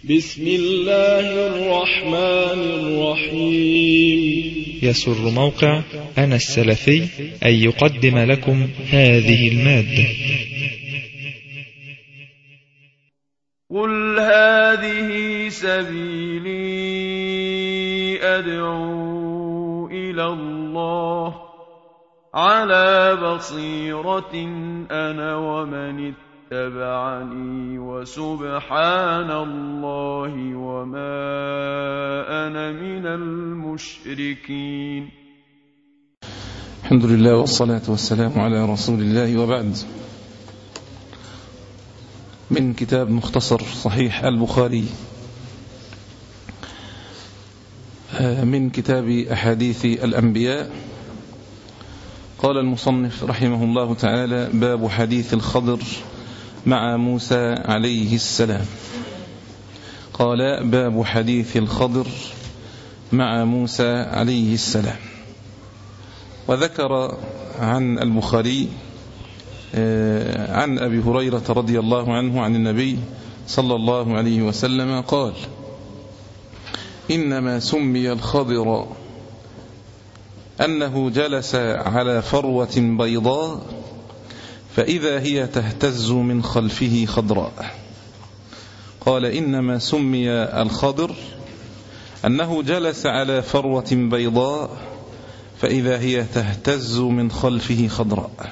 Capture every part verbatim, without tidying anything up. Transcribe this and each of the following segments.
بسم الله الرحمن الرحيم. يسر موقع أنا السلفي أن يقدم لكم هذه المادة. قل هذه سبيلي أدعو إلى الله على بصيرة أنا ومن اتبعني وسبحان الله وما أنا من المشركين. الحمد لله والصلاة والسلام على رسول الله، وبعد. من كتاب مختصر صحيح البخاري، من كتاب أحاديث الأنبياء، قال المصنف رحمه الله تعالى: باب حديث الخضر مع موسى عليه السلام. قال: باب حديث الخضر مع موسى عليه السلام. وذكر عن البخاري عن أبي هريرة رضي الله عنه عن النبي صلى الله عليه وسلم قال: إنما سمي الخضر أنه جلس على فروة بيضاء فإذا هي تهتز من خلفه خضراء. قال: إنما سمي الخضر أنه جلس على فروة بيضاء فإذا هي تهتز من خلفه خضراء.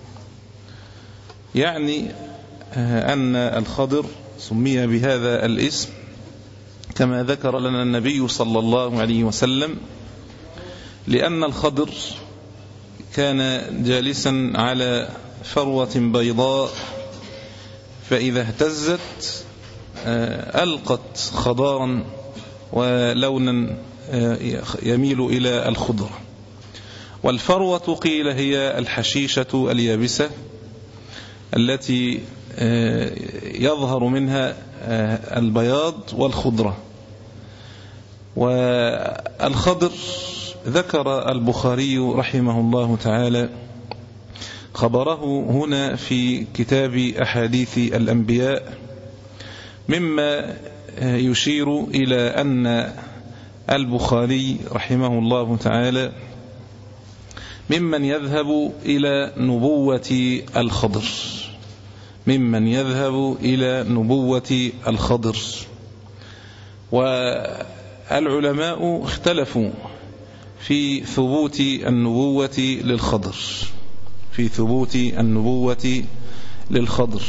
يعني أن الخضر سمي بهذا الاسم كما ذكر لنا النبي صلى الله عليه وسلم، لأن الخضر كان جالسا على فروة بيضاء فإذا اهتزت ألقت خضارا ولونا يميل إلى الخضرة. والفروة قيل هي الحشيشة اليابسة التي يظهر منها البياض والخضرة. والخضر ذكر البخاري رحمه الله تعالى خبره هنا في كتاب أحاديث الأنبياء، مما يشير إلى أن البخاري رحمه الله تعالى ممن يذهب إلى نبوة الخضر ممن يذهب إلى نبوة الخضر والعلماء اختلفوا في ثبوت النبوة للخضر في ثبوت النبوة للخضر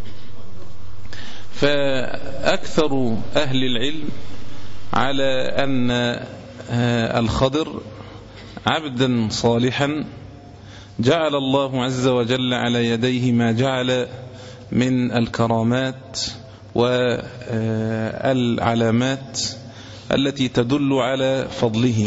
فأكثر أهل العلم على أن الخضر عبدا صالحا جعل الله عز وجل على يديه ما جعل من الكرامات والعلامات التي تدل على فضله.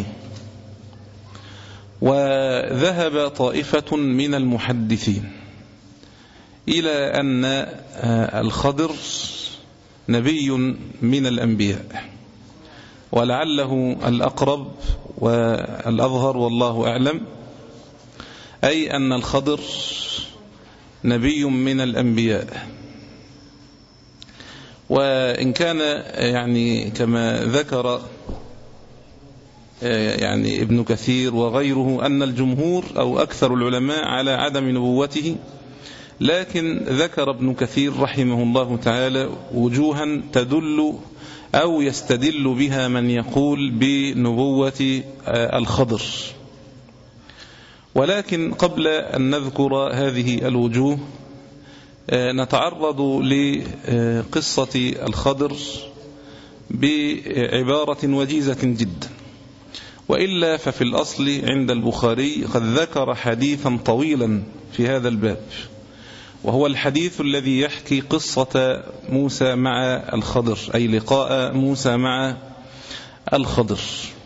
وذهب طائفة من المحدثين إلى أن الخضر نبي من الأنبياء، ولعله الأقرب والأظهر والله أعلم، أي أن الخضر نبي من الأنبياء. وإن كان يعني كما ذكر يعني ابن كثير وغيره أن الجمهور أو أكثر العلماء على عدم نبوته، لكن ذكر ابن كثير رحمه الله تعالى وجوها تدل أو يستدل بها من يقول بنبوة الخضر. ولكن قبل أن نذكر هذه الوجوه نتعرض لقصة الخضر بعبارة وجيزة جدا، وإلا ففي الأصل عند البخاري قد ذكر حديثا طويلا في هذا الباب، وهو الحديث الذي يحكي قصة موسى مع الخضر، أي لقاء موسى مع الخضر.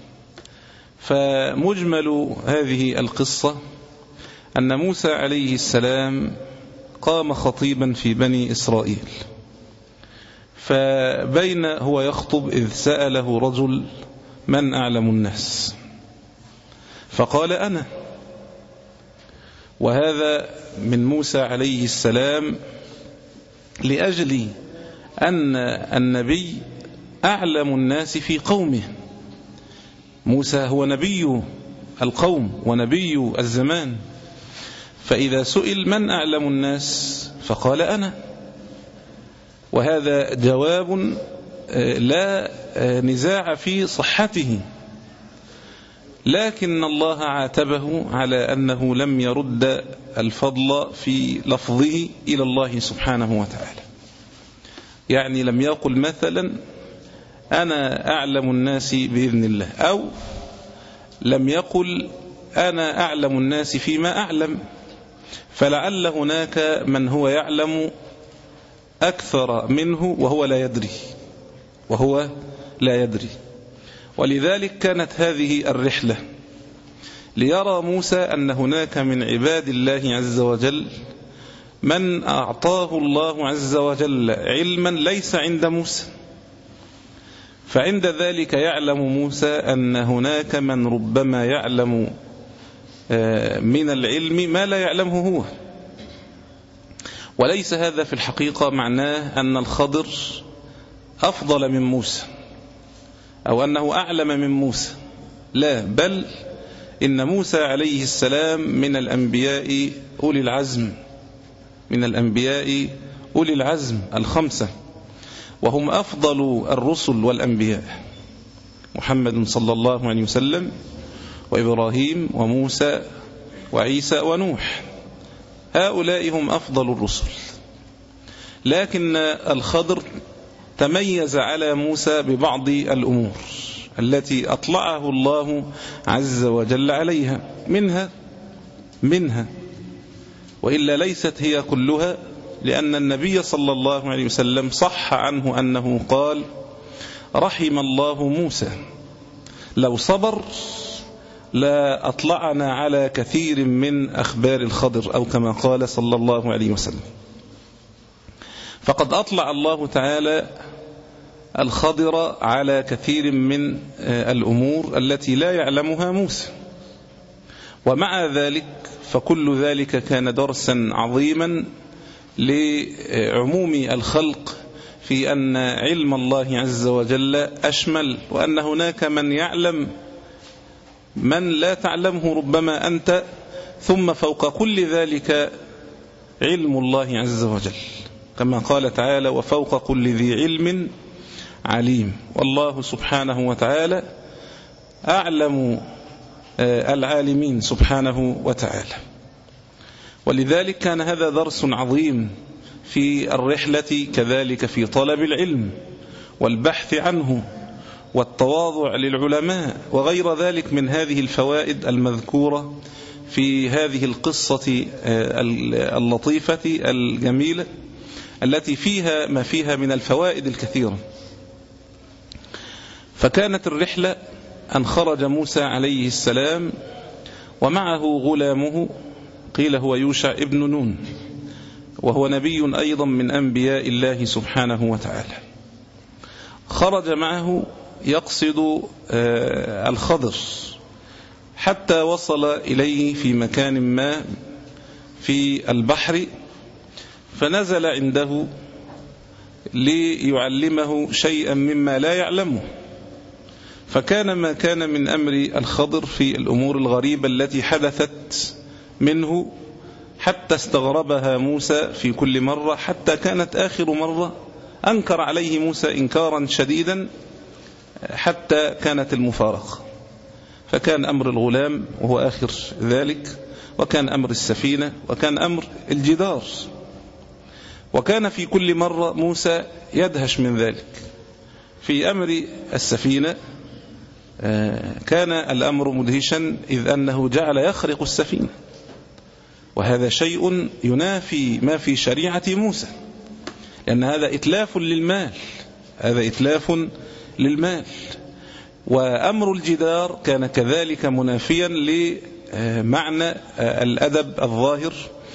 فمجمل هذه القصة أن موسى عليه السلام قام خطيبا في بني إسرائيل، فبين هو يخطب إذ سأله رجل: من أعلم الناس؟ فقال: أنا. وهذا من موسى عليه السلام لأجل أن النبي أعلم الناس في قومه. موسى هو نبي القوم ونبي الزمان، فإذا سئل من أعلم الناس فقال أنا، وهذا جواب لا نزاع في صحته، لكن الله عاتبه على أنه لم يرد الفضل في لفظه إلى الله سبحانه وتعالى. يعني لم يقل مثلا أنا أعلم الناس بإذن الله، أو لم يقل أنا أعلم الناس فيما أعلم، فلعل هناك من هو يعلم أكثر منه وهو لا يدري وهو لا يدري ولذلك كانت هذه الرحلة ليرى موسى أن هناك من عباد الله عز وجل من أعطاه الله عز وجل علما ليس عند موسى، فعند ذلك يعلم موسى أن هناك من ربما يعلم من العلم ما لا يعلمه هو. وليس هذا في الحقيقة معناه أن الخضر أفضل من موسى أو أنه أعلم من موسى، لا، بل إن موسى عليه السلام من الأنبياء أولي العزم، من الأنبياء أولي العزم الخمسة، وهم أفضل الرسل والأنبياء، محمد صلى الله عليه وسلم وإبراهيم وموسى وعيسى ونوح، هؤلاء هم أفضل الرسل. لكن الخضر تميز على موسى ببعض الأمور التي أطلعه الله عز وجل عليها، منها منها وإلا ليست هي كلها، لأن النبي صلى الله عليه وسلم صح عنه أنه قال رحم الله موسى لو صبر لا أطلعنا على كثير من أخبار الخضر، أو كما قال صلى الله عليه وسلم. فقد أطلع الله تعالى الخضر على كثير من الأمور التي لا يعلمها موسى، ومع ذلك فكل ذلك كان درسا عظيما لعموم الخلق في أن علم الله عز وجل أشمل، وأن هناك من يعلم من لا تعلمه ربما أنت، ثم فوق كل ذلك علم الله عز وجل، كما قال تعالى وفوق كل ذي علم عليم. والله سبحانه وتعالى أعلم العالمين سبحانه وتعالى. ولذلك كان هذا درس عظيم في الرحلة، كذلك في طلب العلم والبحث عنه والتواضع للعلماء وغير ذلك من هذه الفوائد المذكورة في هذه القصة اللطيفة الجميلة التي فيها ما فيها من الفوائد الكثيرة. فكانت الرحلة أن خرج موسى عليه السلام ومعه غلامه، قيل هو يوشع ابن نون، وهو نبي أيضا من أنبياء الله سبحانه وتعالى. خرج معه يقصد الخضر حتى وصل إليه في مكان ما في البحر، فنزل عنده ليعلمه شيئا مما لا يعلمه. فكان ما كان من أمر الخضر في الأمور الغريبة التي حدثت منه حتى استغربها موسى في كل مرة، حتى كانت آخر مرة أنكر عليه موسى إنكارا شديدا حتى كانت المفارقة. فكان أمر الغلام وهو آخر ذلك، وكان أمر السفينة، وكان أمر الجدار، وكان في كل مرة موسى يدهش من ذلك. في أمر السفينة كان الأمر مدهشا، إذ أنه جعل يخرق السفينة، وهذا شيء ينافي ما في شريعة موسى، لأن هذا إتلاف للمال، هذا إتلاف للمال. وأمر الجدار كان كذلك منافيا لمعنى الأدب الظاهر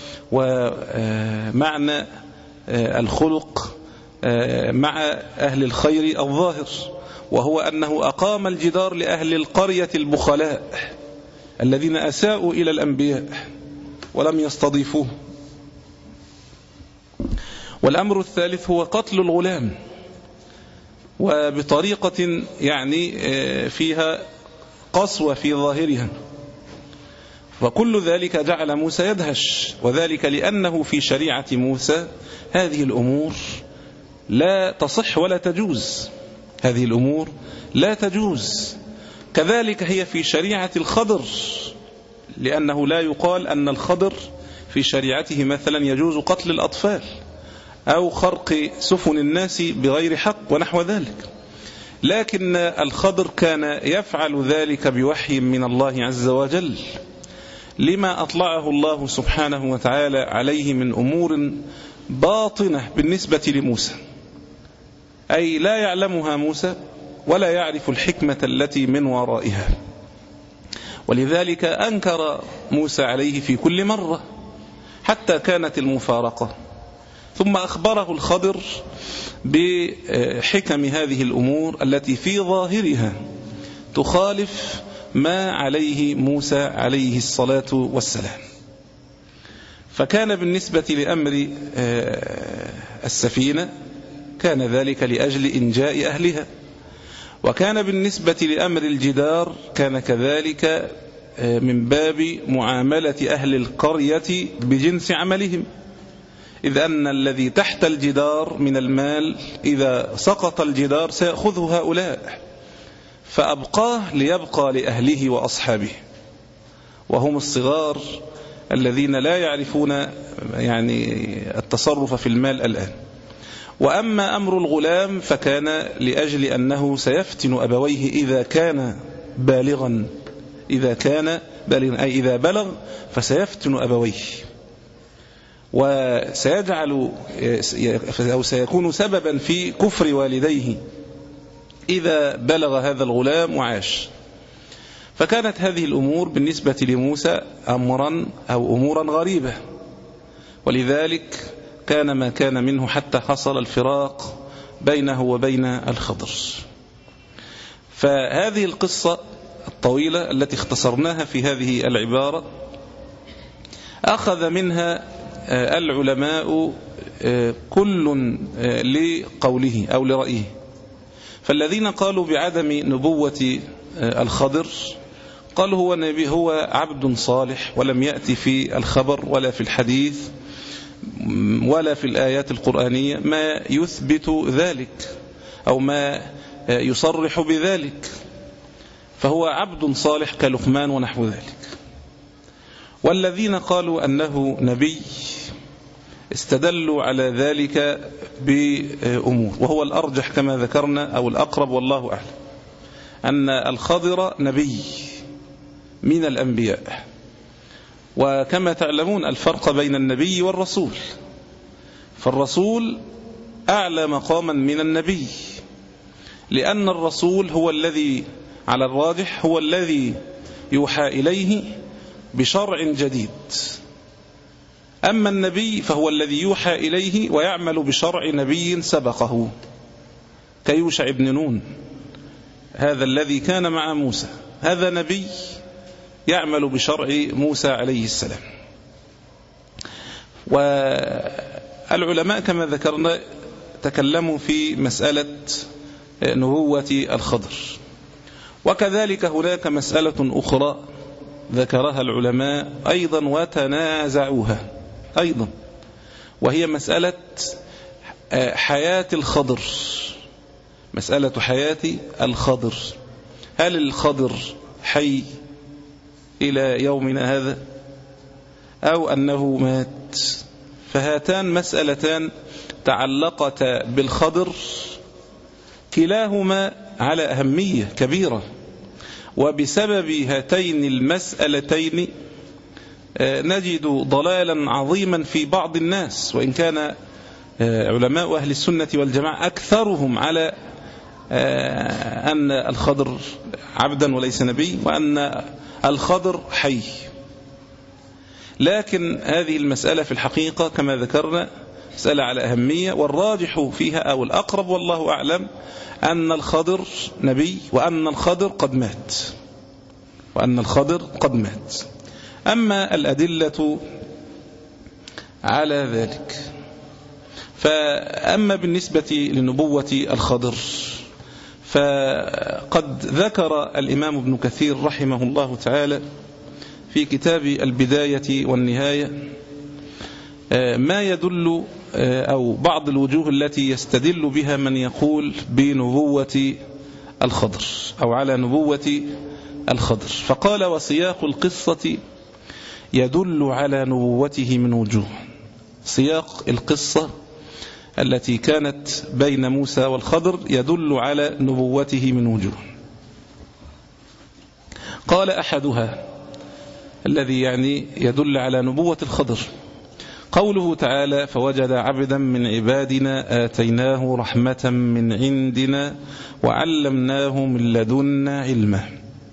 ومعنى الخلق مع أهل الخير الظاهر، وهو أنه أقام الجدار لأهل القرية البخلاء الذين أساءوا إلى الأنبياء ولم يستضيفوه. والأمر الثالث هو قتل الغلام، وبطريقة يعني فيها قسوة في ظاهرها، وكل ذلك جعل موسى يدهش، وذلك لأنه في شريعة موسى هذه الأمور لا تصح ولا تجوز، هذه الأمور لا تجوز. كذلك هي في شريعة الخضر، لأنه لا يقال أن الخضر في شريعته مثلا يجوز قتل الأطفال أو خرق سفن الناس بغير حق ونحو ذلك، لكن الخضر كان يفعل ذلك بوحي من الله عز وجل لما أطلعه الله سبحانه وتعالى عليه من أمور باطنة بالنسبة لموسى، أي لا يعلمها موسى ولا يعرف الحكمة التي من ورائها. ولذلك أنكر موسى عليه في كل مرة حتى كانت المفارقة، ثم أخبره الخضر بحكم هذه الأمور التي في ظاهرها تخالف ما عليه موسى عليه الصلاة والسلام. فكان بالنسبة لأمر السفينة كان ذلك لأجل إنجاء أهلها، وكان بالنسبة لأمر الجدار كان كذلك من باب معاملة أهل القرية بجنس عملهم، إذ أن الذي تحت الجدار من المال إذا سقط الجدار سيأخذه هؤلاء، فأبقاه ليبقى لأهله وأصحابه، وهم الصغار الذين لا يعرفون يعني التصرف في المال الآن. وأما أمر الغلام فكان لأجل أنه سيفتن أبويه إذا كان بالغا، إذا كان بالغا أي إذا بلغ فسيفتن أبويه، وسيجعل أو سيكون سببا في كفر والديه إذا بلغ هذا الغلام وعاش. فكانت هذه الأمور بالنسبة لموسى أمرا أو أمورا غريبة، ولذلك كان ما كان منه حتى حصل الفراق بينه وبين الخضر. فهذه القصة الطويلة التي اختصرناها في هذه العبارة أخذ منها العلماء كل لقوله أو لرأيه. فالذين قالوا بعدم نبوة الخضر قالوا هو نبي، هو عبد صالح، ولم يأتي في الخبر ولا في الحديث ولا في الآيات القرآنية ما يثبت ذلك أو ما يصرح بذلك، فهو عبد صالح كلقمان ونحو ذلك. والذين قالوا أنه نبي استدلوا على ذلك بأمور، وهو الأرجح كما ذكرنا أو الأقرب والله أعلم، أن الخضر نبي من الأنبياء. وكما تعلمون الفرق بين النبي والرسول، فالرسول أعلى مقاما من النبي، لأن الرسول هو الذي على الراجح هو الذي يوحى إليه بشرع جديد، أما النبي فهو الذي يوحى إليه ويعمل بشرع نبي سبقه كيوشع بن نون، هذا الذي كان مع موسى، هذا نبي يعمل بشرع موسى عليه السلام. والعلماء كما ذكرنا تكلموا في مسألة نبوة الخضر، وكذلك هناك مسألة أخرى ذكرها العلماء أيضا وتنازعوها أيضا، وهي مسألة حياة الخضر، مسألة حياة الخضر، هل الخضر حي إلى يومنا هذا أو أنه مات؟ فهاتان مسألتان تعلقتا بالخضر كلاهما على أهمية كبيرة، وبسبب هاتين المسألتين نجد ضلالا عظيما في بعض الناس، وإن كان علماء أهل السنة والجماعة أكثرهم على أن الخضر عبدا وليس نبي، وأن الخضر حي. لكن هذه المسألة في الحقيقة كما ذكرنا مسألة على أهمية، والراجح فيها أو الأقرب والله أعلم أن الخضر نبي، وأن الخضر قد مات، وأن الخضر قد مات. أما الأدلة على ذلك، فأما بالنسبة لنبوة الخضر فقد ذكر الإمام ابن كثير رحمه الله تعالى في كتاب البداية والنهاية ما يدل أو بعض الوجوه التي يستدل بها من يقول بنبوة الخضر أو على نبوة الخضر. فقال: وسياق القصة يدل على نبوته من وجوه. سياق القصة التي كانت بين موسى والخضر يدل على نبوته من وجوه. قال: أحدها الذي يعني يدل على نبوة الخضر قوله تعالى: فوجد عبدا من عبادنا آتيناه رحمة من عندنا وعلمناه من لدنا علما.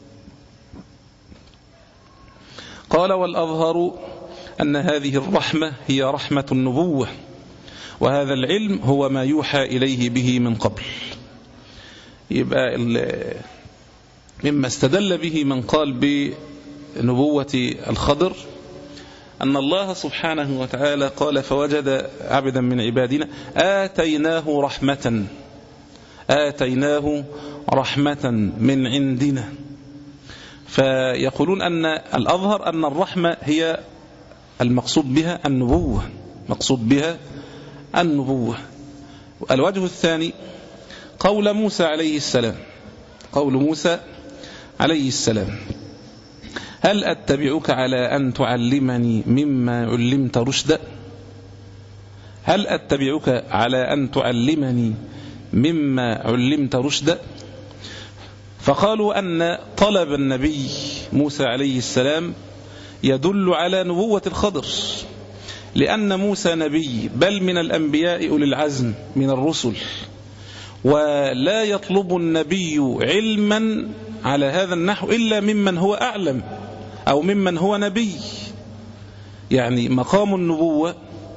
قال: والأظهر أن هذه الرحمة هي رحمة النبوة، وهذا العلم هو ما يوحى إليه به من قبل. يبقى مما استدل به من قال بنبوة الخضر أن الله سبحانه وتعالى قال: فوجد عبدا من عبادنا آتيناه رحمة آتيناه رحمة من عندنا. فيقولون أن الأظهر أن الرحمة هي المقصود بها النبوة، مقصود بها النبوة. الوجه الثاني قول موسى عليه السلام قول موسى عليه السلام: هل أتبعك على أن تعلمني مما علمت رشدا؟ هل أتبعك على أن تعلمني مما علمت رشدا؟ فقالوا أن طلب النبي موسى عليه السلام يدل على نبوة الخضر، لأن موسى نبي بل من الأنبياء أولي العزم من الرسل، ولا يطلب النبي علما على هذا النحو إلا ممن هو أعلم أو ممن هو نبي. يعني مقام النبوة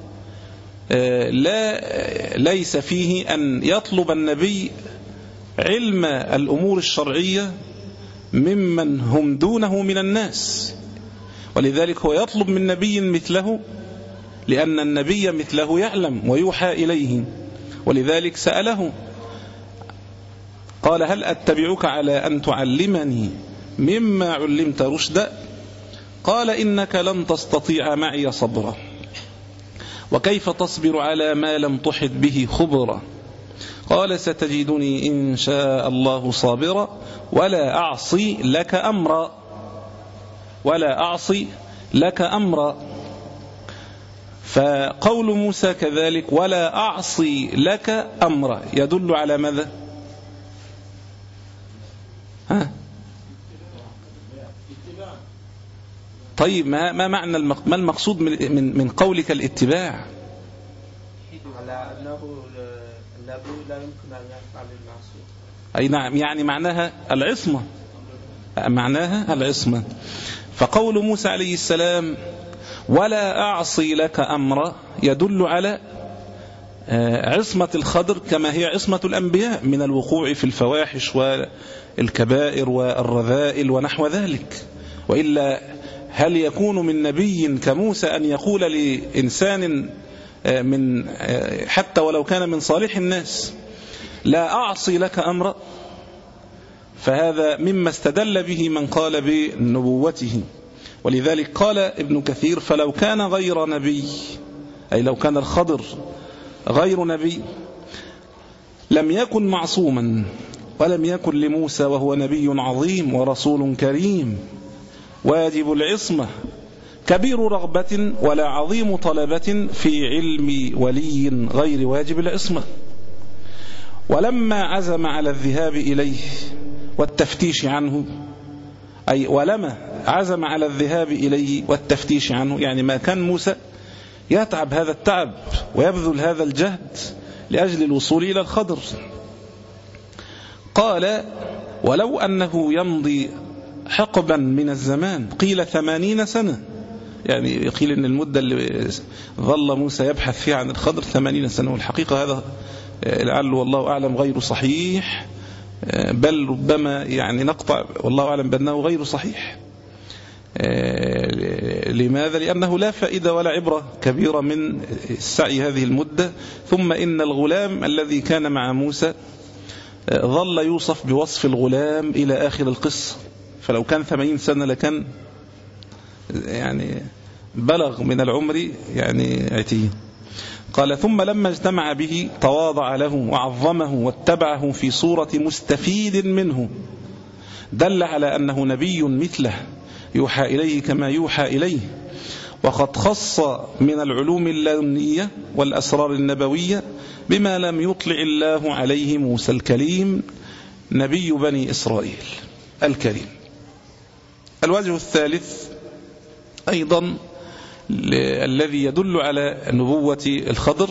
لا ليس فيه أن يطلب النبي علم الأمور الشرعية ممن هم دونه من الناس، ولذلك هو يطلب من نبي مثله، لأن النبي مثله يعلم ويوحى إليه، ولذلك سأله قال: هل أتبعك على أن تعلمني مما علمت رشدا؟ قال: إنك لن تستطيع معي صبرا، وكيف تصبر على ما لم تحط به خبرا؟ قال: ستجدني إن شاء الله صابرا ولا أعصي لك أمرا ولا أعصي لك أمرا. فقول موسى كذلك ولا أعصي لك أمرا يدل على ماذا؟ ها؟ طيب ما, ما معنى المق... ما المقصود من, من, من قولك الاتباع؟ على أنه النبي لا يمكن أن يفعل المعصية. أي نعم، يعني معناها العصمة معناها العصمة. فقول موسى عليه السلام ولا أعصي لك أمرا يدل على عصمة الخضر كما هي عصمة الأنبياء من الوقوع في الفواحش والكبائر والرذائل ونحو ذلك. وإلا هل يكون من نبي كموسى أن يقول لإنسان من حتى ولو كان من صالح الناس لا أعصي لك أمرا؟ فهذا مما استدل به من قال بنبوته. ولذلك قال ابن كثير فلو كان غير نبي، أي لو كان الخضر غير نبي لم يكن معصوما، ولم يكن لموسى وهو نبي عظيم ورسول كريم واجب العصمة كبير رغبة ولا عظيم طلبة في علم ولي غير واجب العصمة. ولما عزم على الذهاب إليه والتفتيش عنه، أي ولما عزم على الذهاب إليه والتفتيش عنه، يعني ما كان موسى يتعب هذا التعب ويبذل هذا الجهد لأجل الوصول إلى الخضر. قال ولو أنه يمضي حقبا من الزمان، قيل ثمانين سنة، يعني قيل أن المدة اللي ظل موسى يبحث فيها عن الخضر ثمانين سنة، والحقيقة هذا لعل والله أعلم غير صحيح، بل ربما يعني نقطع والله أعلم بأنه غير صحيح. لماذا؟ لأنه لا فائدة ولا عبرة كبيرة من السعي هذه المدة. ثم إن الغلام الذي كان مع موسى ظل يوصف بوصف الغلام إلى آخر القصة، فلو كان ثمانين سنة لكان يعني بلغ من العمر يعني عتيه. قال ثم لما اجتمع به تواضع له وعظمه واتبعه في صورة مستفيد منه، دل على أنه نبي مثله يوحى إليه كما يوحى إليه، وقد خص من العلوم اللدنية والأسرار النبوية بما لم يطلع الله عليه موسى الكليم نبي بني إسرائيل الكريم. الوجه الثالث أيضا الذي يدل على نبوة الخضر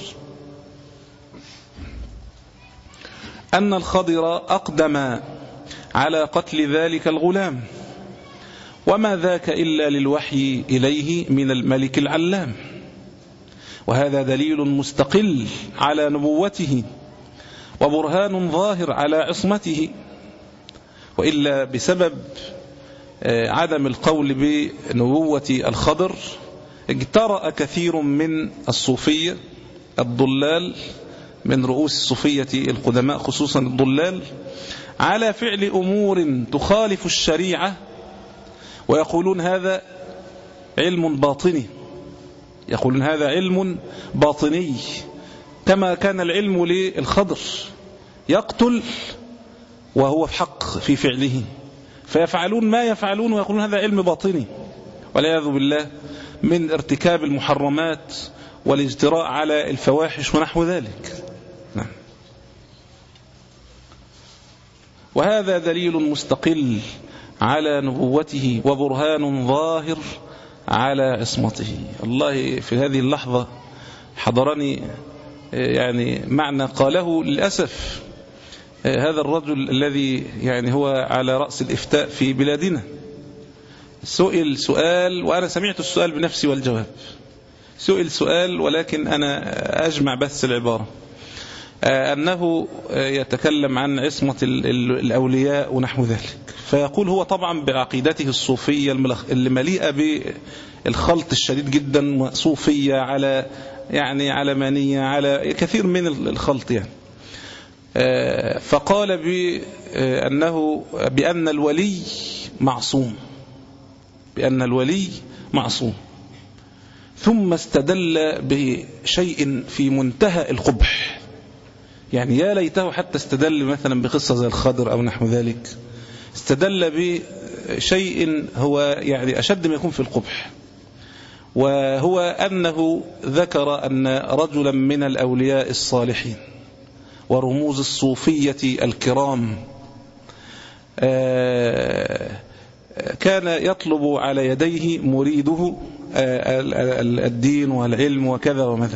أن الخضر أقدم على قتل ذلك الغلام، وما ذاك إلا للوحي إليه من الملك العلام، وهذا دليل مستقل على نبوته وبرهان ظاهر على عصمته. وإلا بسبب عدم القول بنبوة الخضر اجترأ كثير من الصوفية الضلال من رؤوس الصوفية القدماء خصوصا الضلال على فعل أمور تخالف الشريعة، ويقولون هذا علم باطني، يقولون هذا علم باطني كما كان العلم للخضر، يقتل وهو في حق في فعله، فيفعلون ما يفعلون ويقولون هذا علم باطني، والعياذ بالله من ارتكاب المحرمات والاجتراء على الفواحش ونحو ذلك. نعم. وهذا دليل مستقل على نبوته وبرهان ظاهر على عصمته. الله في هذه اللحظة حضرني يعني معنى قاله للأسف هذا الرجل الذي يعني هو على رأس الإفتاء في بلادنا، سئل سؤال وأنا سمعت السؤال بنفسي والجواب، سئل سؤال ولكن أنا أجمع بس العبارة، أنه يتكلم عن عصمة الأولياء ونحو ذلك، فيقول هو طبعا بعقيدته الصوفية اللي مليئة بالخلط الشديد جدا، صوفية على يعني علمانية على كثير من الخلط يعني، فقال بأنه بأن الولي معصوم، بأن الولي معصوم، ثم استدل بشيء في منتهى القبح، يعني يا ليته حتى استدل مثلا بقصة زي الخضر أو نحو ذلك، استدل بشيء هو يعني أشد ما يكون في القبح، وهو أنه ذكر أن رجلا من الأولياء الصالحين ورموز الصوفية الكرام كان يطلب على يديه مريده الدين والعلم وكذا وماذا،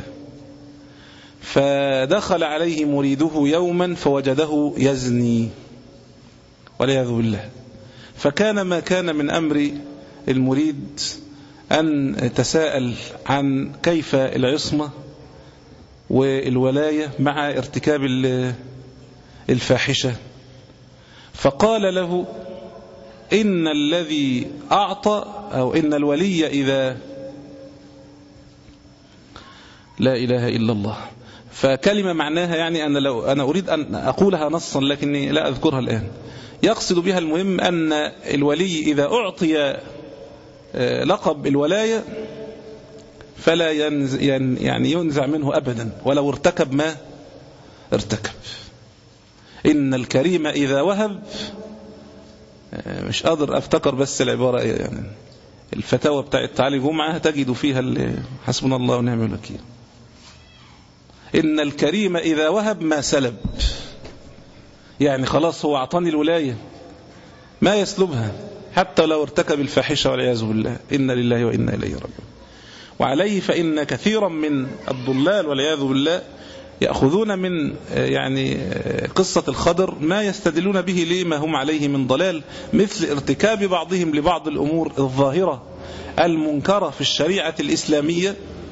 فدخل عليه مريده يوما فوجده يزني والعياذ بالله، فكان ما كان من أمر المريد أن تساءل عن كيف العصمة والولاية مع ارتكاب الفاحشة، فقال له إن الذي أعطى أو إن الولي إذا لا إله إلا الله، فكلمة معناها يعني أنا لو أنا أريد أن أقولها نصا لكني لا أذكرها الآن، يقصد بها المهم أن الولي إذا أعطي لقب الولاية فلا ينزع يعني ينزع منه أبدا ولو ارتكب ما ارتكب. إن الكريم إذا وهب، مش قادر أفتكر بس العبارة يعني الفتاوى بتاعت علي جمعة تجد فيها حسبنا الله ونعم الوكيل، إن الكريم إذا وهب ما سلب، يعني خلاص هو أعطاني الولاية ما يسلبها حتى لو ارتكب الفاحشة والعياذ بالله، إن لله وإنا إليه راجعون. وعليه فإن كثيرا من الضلال والعياذ بالله يأخذون من يعني قصة الخضر ما يستدلون به لما هم عليه من ضلال، مثل ارتكاب بعضهم لبعض الأمور الظاهرة المنكرة في الشريعة الإسلامية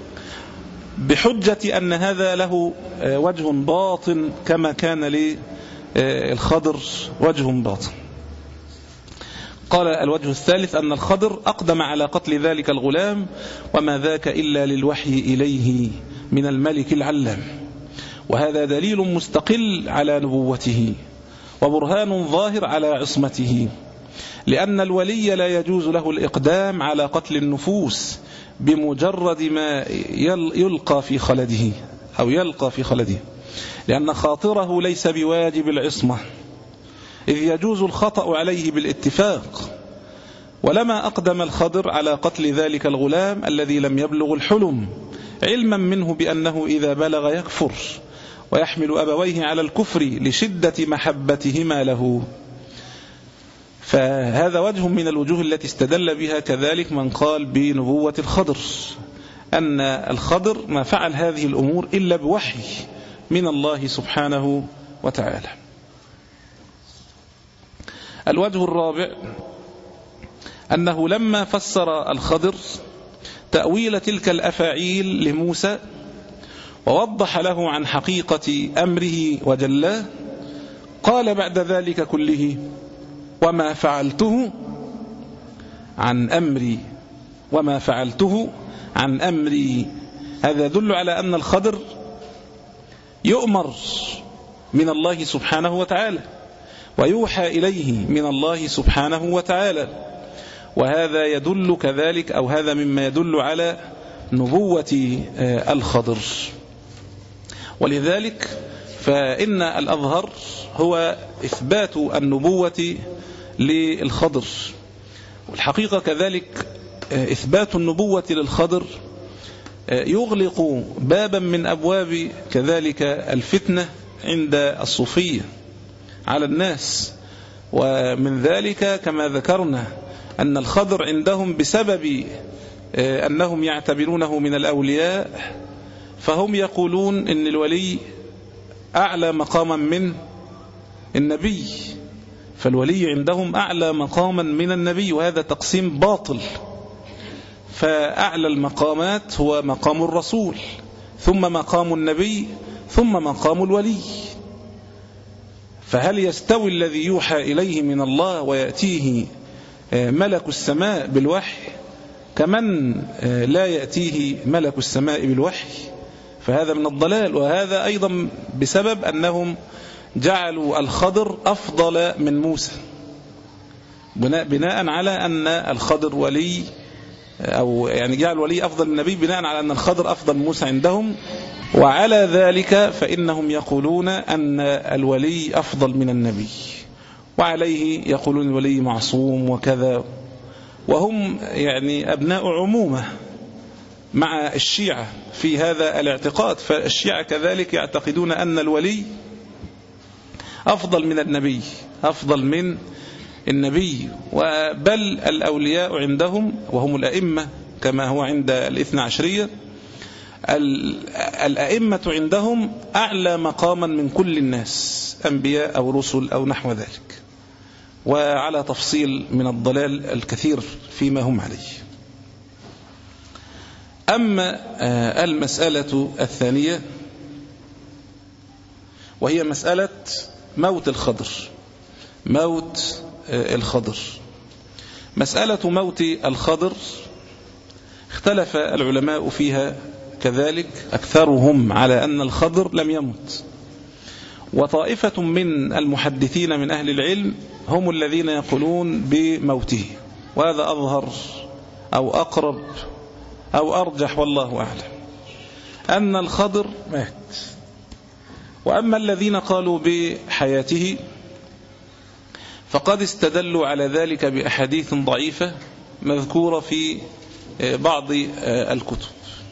بحجة أن هذا له وجه باطن كما كان للخضر وجه باطن. قال الوجه الثالث أن الخضر أقدم على قتل ذلك الغلام، وما ذاك إلا للوحي إليه من الملك العلام، وهذا دليل مستقل على نبوته وبرهان ظاهر على عصمته، لأن الولي لا يجوز له الإقدام على قتل النفوس بمجرد ما يلقى في خلده أو يلقى في خلده، لأن خاطره ليس بواجب العصمة، إذ يجوز الخطأ عليه بالاتفاق. ولما أقدم الخضر على قتل ذلك الغلام الذي لم يبلغ الحلم، علما منه بأنه إذا بلغ يكفر ويحمل أبويه على الكفر لشدة محبتهما له. فهذا وجه من الوجوه التي استدل بها كذلك من قال بنبوة الخضر، أن الخضر ما فعل هذه الأمور إلا بوحي من الله سبحانه وتعالى. الوجه الرابع أنه لما فسر الخضر تأويل تلك الأفاعيل لموسى ووضح له عن حقيقة أمره وجلاه، قال بعد ذلك كله: وما فعلته عن أمري وما فعلته عن أمري. هذا يدل على أن الخضر يؤمر من الله سبحانه وتعالى ويوحى إليه من الله سبحانه وتعالى، وهذا يدل كذلك أو هذا مما يدل على نبوة الخضر. ولذلك فإن الأظهر هو إثبات النبوة للخضر، والحقيقة كذلك إثبات النبوة للخضر يغلق بابا من أبواب كذلك الفتنة عند الصوفية على الناس. ومن ذلك كما ذكرنا أن الخضر عندهم بسبب أنهم يعتبرونه من الأولياء، فهم يقولون إن الولي أعلى مقاما من النبي، فالولي عندهم أعلى مقاما من النبي، وهذا تقسيم باطل. فأعلى المقامات هو مقام الرسول، ثم مقام النبي، ثم مقام الولي. فهل يستوي الذي يوحى إليه من الله ويأتيه ملك السماء بالوحي كمن لا يأتيه ملك السماء بالوحي؟ فهذا من الضلال. وهذا أيضا بسبب أنهم جعلوا الخضر أفضل من موسى، بناء على أن الخضر ولي، أو يعني جعل ولي أفضل من النبي بناء على أن الخضر أفضل من موسى عندهم. وعلى ذلك فإنهم يقولون أن الولي أفضل من النبي، وعليه يقولون الولي معصوم وكذا، وهم يعني أبناء عمومة مع الشيعة في هذا الاعتقاد. فالشيعة كذلك يعتقدون أن الولي أفضل من النبي، أفضل من النبي. وبل الأولياء عندهم وهم الأئمة كما هو عند الاثنى عشرية، الأئمة عندهم أعلى مقاما من كل الناس، أنبياء أو رسل أو نحو ذلك، وعلى تفصيل من الضلال الكثير فيما هم عليه. أما المسألة الثانية وهي مسألة موت الخضر. موت الخضر مسألة موت الخضر اختلف العلماء فيها كذلك، أكثرهم على أن الخضر لم يمت، وطائفة من المحدثين من أهل العلم هم الذين يقولون بموته، وهذا أظهر أو أقرب أو أرجح والله أعلم أن الخضر مات. وأما الذين قالوا بحياته فقد استدلوا على ذلك بأحاديث ضعيفة مذكورة في بعض الكتب،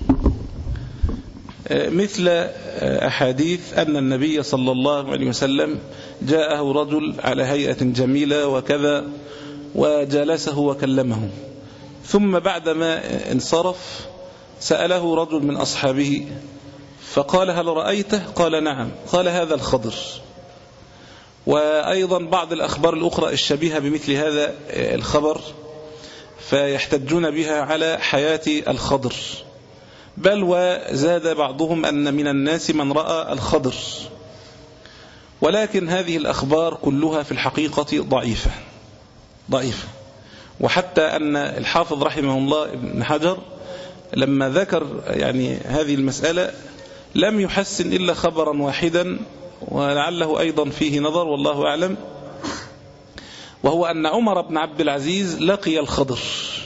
مثل أحاديث أن النبي صلى الله عليه وسلم جاءه رجل على هيئة جميلة وكذا وجلسه وكلمه، ثم بعدما انصرف سأله رجل من أصحابه فقال: هل رأيته؟ قال: نعم. قال: هذا الخضر. وأيضا بعض الأخبار الأخرى الشبيهة بمثل هذا الخبر فيحتجون بها على حياة الخضر، بل وزاد بعضهم أن من الناس من رأى الخضر. ولكن هذه الأخبار كلها في الحقيقة ضعيفة ضعيفة وحتى أن الحافظ رحمه الله ابن حجر لما ذكر يعني هذه المسألة لم يحسن إلا خبرا واحدا، ولعله أيضا فيه نظر والله أعلم، وهو أن عمر بن عبد العزيز لقي الخضر،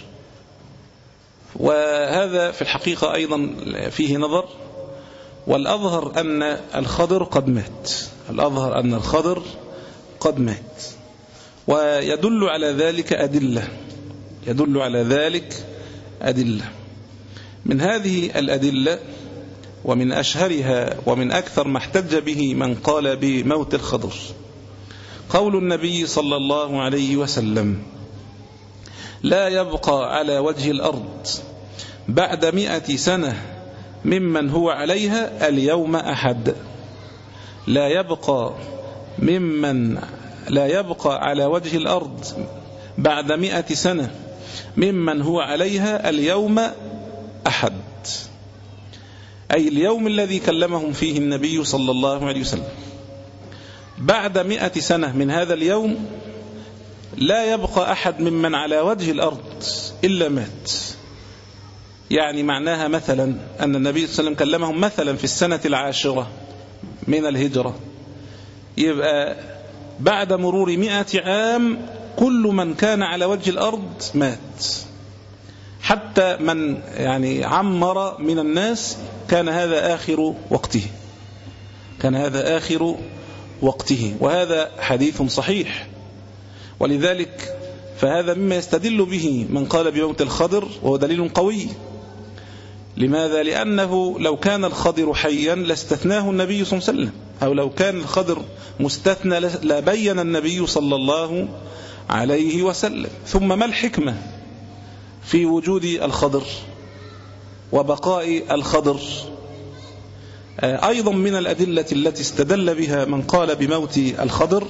وهذا في الحقيقة أيضا فيه نظر، والأظهر أن الخضر قد مات، الأظهر أن الخضر قد مات، ويدل على ذلك أدلة، يدل على ذلك أدلة. من هذه الأدلة ومن أشهرها ومن أكثر ما احتج به من قال بموت الخضر قول النبي صلى الله عليه وسلم: لا يبقى على وجه الأرض بعد مئة سنة ممن هو عليها اليوم أحد. لا يبقى ممن لا يبقى على وجه الأرض بعد مئة سنة ممن هو عليها اليوم أحد، أي اليوم الذي كلمهم فيه النبي صلى الله عليه وسلم. بعد مئة سنة من هذا اليوم لا يبقى أحد ممن على وجه الأرض إلا مات. يعني معناها مثلا أن النبي صلى الله عليه وسلم كلمهم مثلا في السنة العاشرة من الهجرة، يبقى بعد مرور مئة عام كل من كان على وجه الأرض مات، حتى من يعني عمر من الناس كان هذا آخر وقته، كان هذا آخر وقته، وهذا حديث صحيح. ولذلك فهذا مما يستدل به من قال بموت الخضر، وهو دليل قوي. لماذا؟ لأنه لو كان الخضر حيا لاستثناه النبي صلى الله عليه وسلم، أو لو كان الخضر مستثنى لبين النبي صلى الله عليه وسلم. ثم ما الحكمة في وجود الخضر وبقاء الخضر؟ أيضا من الأدلة التي استدل بها من قال بموت الخضر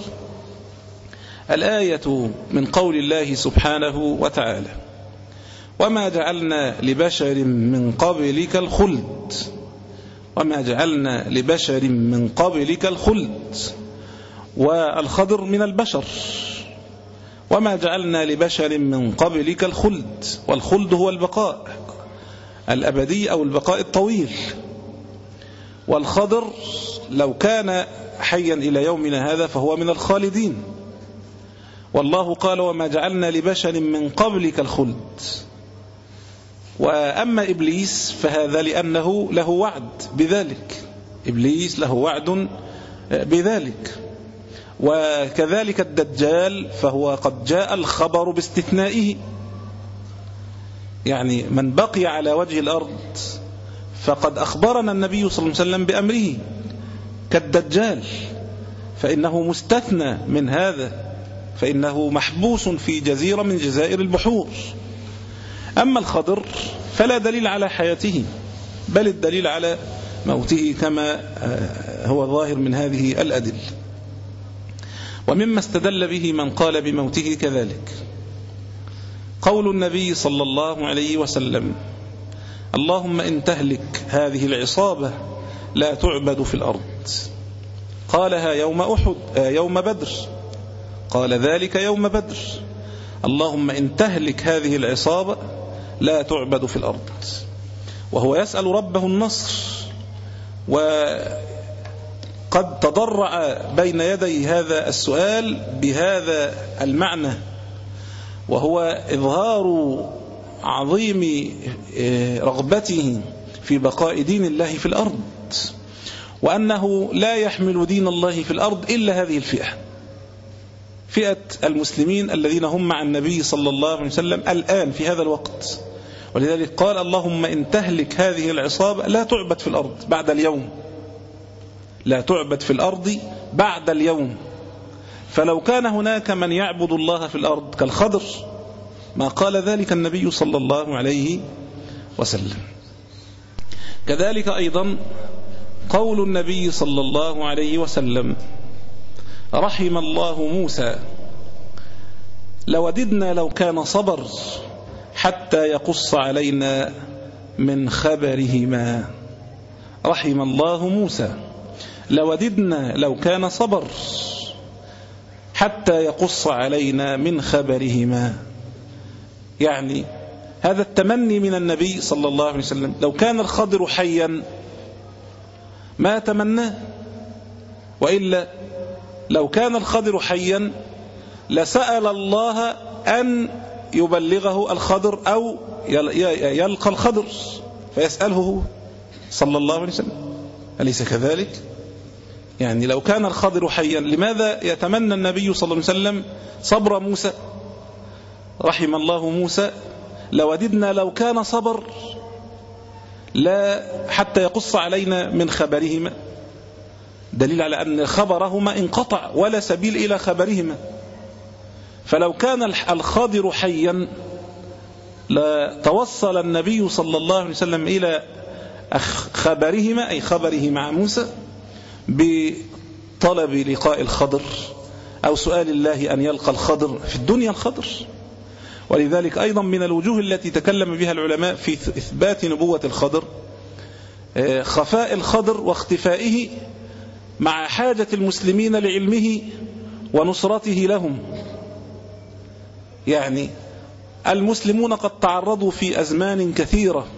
الآية من قول الله سبحانه وتعالى: وما جعلنا لبشر من قبلك الخلد، وما جعلنا لبشر من قبلك الخلد، والخضر من البشر، وما جعلنا لبشر من قبلك الخلد، والخلد هو البقاء الأبدي أو البقاء الطويل. والخضر لو كان حيا إلى يومنا هذا فهو من الخالدين. والله قال: وما جعلنا لبشر من قبلك الخلد. وأما إبليس فهذا لأنه له وعد بذلك، إبليس له وعد بذلك. وكذلك الدجال فهو قد جاء الخبر باستثنائه، يعني من بقي على وجه الأرض فقد أخبرنا النبي صلى الله عليه وسلم بأمره، كالدجال فإنه مستثنى من هذا، فإنه محبوس في جزيرة من جزائر البحور. أما الخضر فلا دليل على حياته، بل الدليل على موته كما هو ظاهر من هذه الأدلة. ومما استدل به من قال بموته كذلك قول النبي صلى الله عليه وسلم: اللهم إن تهلك هذه العصابة لا تعبد في الأرض. قالها يوم أحد يوم بدر، قال ذلك يوم بدر: اللهم إن تهلك هذه العصابة لا تعبد في الأرض. وهو يسأل ربه النصر، وقد تضرع بين يدي هذا السؤال بهذا المعنى، وهو إظهار عظيم رغبته في بقاء دين الله في الأرض، وأنه لا يحمل دين الله في الأرض إلا هذه الفئة، فئة المسلمين الذين هم مع النبي صلى الله عليه وسلم الآن في هذا الوقت. ولذلك قال: اللهم إن تهلك هذه العصابة لا تعبد في الأرض بعد اليوم، لا تعبد في الأرض بعد اليوم. فلو كان هناك من يعبد الله في الأرض كالخضر ما قال ذلك النبي صلى الله عليه وسلم. كذلك أيضا قول النبي صلى الله عليه وسلم: رحم الله موسى لوددنا لو كان صبر حتى يقص علينا من خبرهما. رحم الله موسى لوددنا لو كان صبر حتى يقص علينا من خبرهما. يعني هذا التمني من النبي صلى الله عليه وسلم، لو كان الخضر حيا ما تمناه، وإلا لو كان الخضر حيا لسأل الله أن يبلغه الخضر أو يلقى الخضر فيسأله صلى الله عليه وسلم، أليس كذلك؟ يعني لو كان الخضر حيا لماذا يتمنى النبي صلى الله عليه وسلم صبر موسى؟ رحم الله موسى، لوددنا لو كان صبر لا حتى يقص علينا من خبرهما، دليل على أن خبرهما انقطع ولا سبيل إلى خبرهما. فلو كان الخضر حيا لتوصل النبي صلى الله عليه وسلم إلى خبرهما أي خبره مع موسى بطلب لقاء الخضر أو سؤال الله أن يلقى الخضر في الدنيا الخضر. ولذلك أيضا من الوجوه التي تكلم بها العلماء في إثبات نبوة الخضر خفاء الخضر واختفائه مع حاجة المسلمين لعلمه ونصرته لهم. يعني المسلمون قد تعرضوا في أزمان كثيرة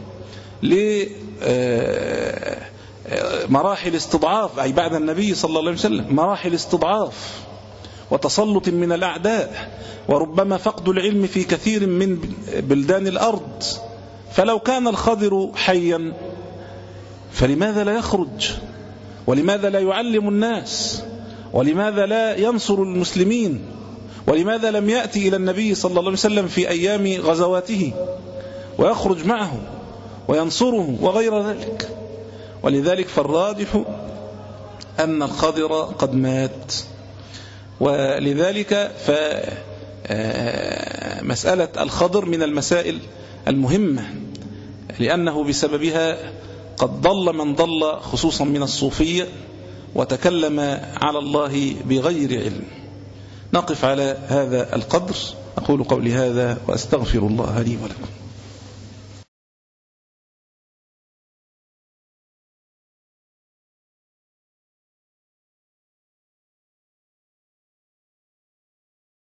لمراحل استضعاف أي بعد النبي صلى الله عليه وسلم مراحل استضعاف وتسلط من الأعداء وربما فقد العلم في كثير من بلدان الأرض. فلو كان الخضر حيا فلماذا لا يخرج؟ ولماذا لا يعلم الناس؟ ولماذا لا ينصر المسلمين؟ ولماذا لم يأتي إلى النبي صلى الله عليه وسلم في أيام غزواته ويخرج معه وينصره وغير ذلك؟ ولذلك فالراجح أن الخضر قد مات. ولذلك فمسألة الخضر من المسائل المهمة لأنه بسببها قد ضل من ضل خصوصا من الصوفية وتكلم على الله بغير علم. نقف على هذا القدر. أقول قولي هذا وأستغفر الله لي ولكم.